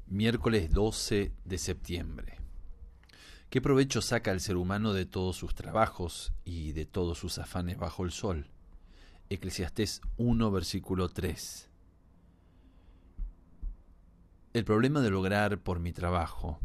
Miércoles 12 de septiembre. ¿Qué provecho saca el ser humano de todos sus trabajos y de todos sus afanes bajo el sol? Eclesiastés 1, versículo 3. El problema de lograr por mi trabajo,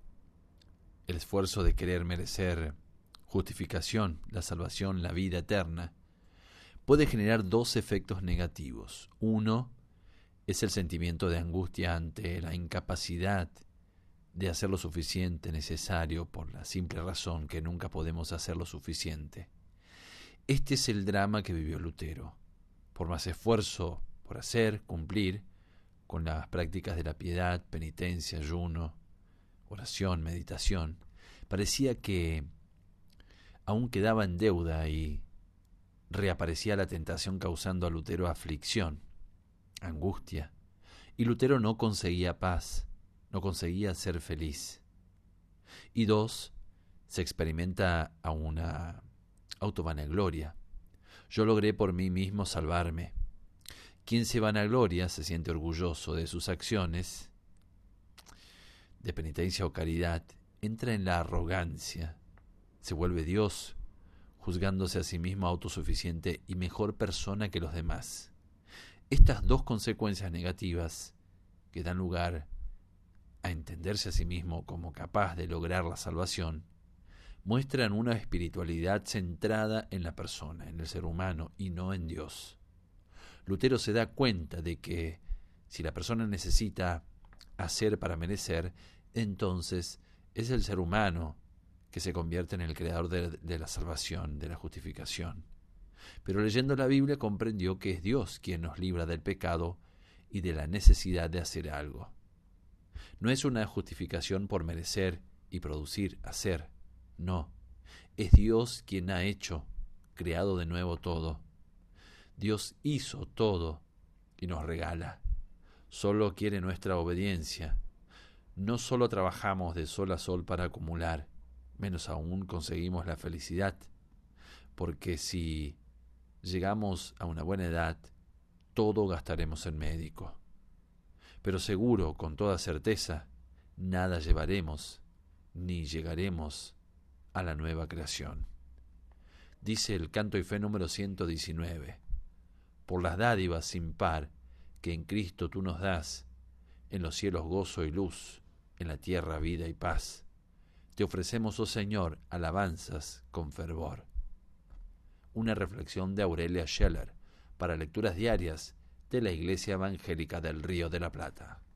el esfuerzo de querer merecer justificación, la salvación, la vida eterna, puede generar dos efectos negativos. Uno es el sentimiento de angustia ante la incapacidad de hacer lo suficiente necesario por la simple razón que nunca podemos hacer lo suficiente. Este es el drama que vivió Lutero. Por más esfuerzo por hacer, cumplir, con las prácticas de la piedad, penitencia, ayuno, oración, meditación, parecía que aún quedaba en deuda y reaparecía la tentación causando a Lutero aflicción, angustia, y Lutero no conseguía paz, no conseguía ser feliz. Y dos, se experimenta a una autovanagloria. Yo logré por mí mismo salvarme. Quien se vanagloria se siente orgulloso de sus acciones de penitencia o caridad, entra en la arrogancia, se vuelve Dios, juzgándose a sí mismo autosuficiente y mejor persona que los demás. Estas dos consecuencias negativas, que dan lugar a entenderse a sí mismo como capaz de lograr la salvación, muestran una espiritualidad centrada en la persona, en el ser humano y no en Dios. Lutero se da cuenta de que si la persona necesita hacer para merecer, entonces es el ser humano que se convierte en el creador de la salvación, de la justificación. Pero leyendo la Biblia comprendió que es Dios quien nos libra del pecado y de la necesidad de hacer algo. No es una justificación por merecer y producir, hacer, no. Es Dios quien ha hecho, creado de nuevo todo. Dios hizo todo y nos regala. Solo quiere nuestra obediencia. No solo trabajamos de sol a sol para acumular, menos aún conseguimos la felicidad, porque si llegamos a una buena edad, todo gastaremos en médico. Pero seguro, con toda certeza, nada llevaremos, ni llegaremos a la nueva creación. Dice el Canto y Fe número 119, por las dádivas sin par que en Cristo tú nos das, en los cielos gozo y luz, en la tierra vida y paz. Te ofrecemos, oh Señor, alabanzas con fervor. Una reflexión de Aurelia Scheller para lecturas diarias de la Iglesia Evangélica del Río de la Plata.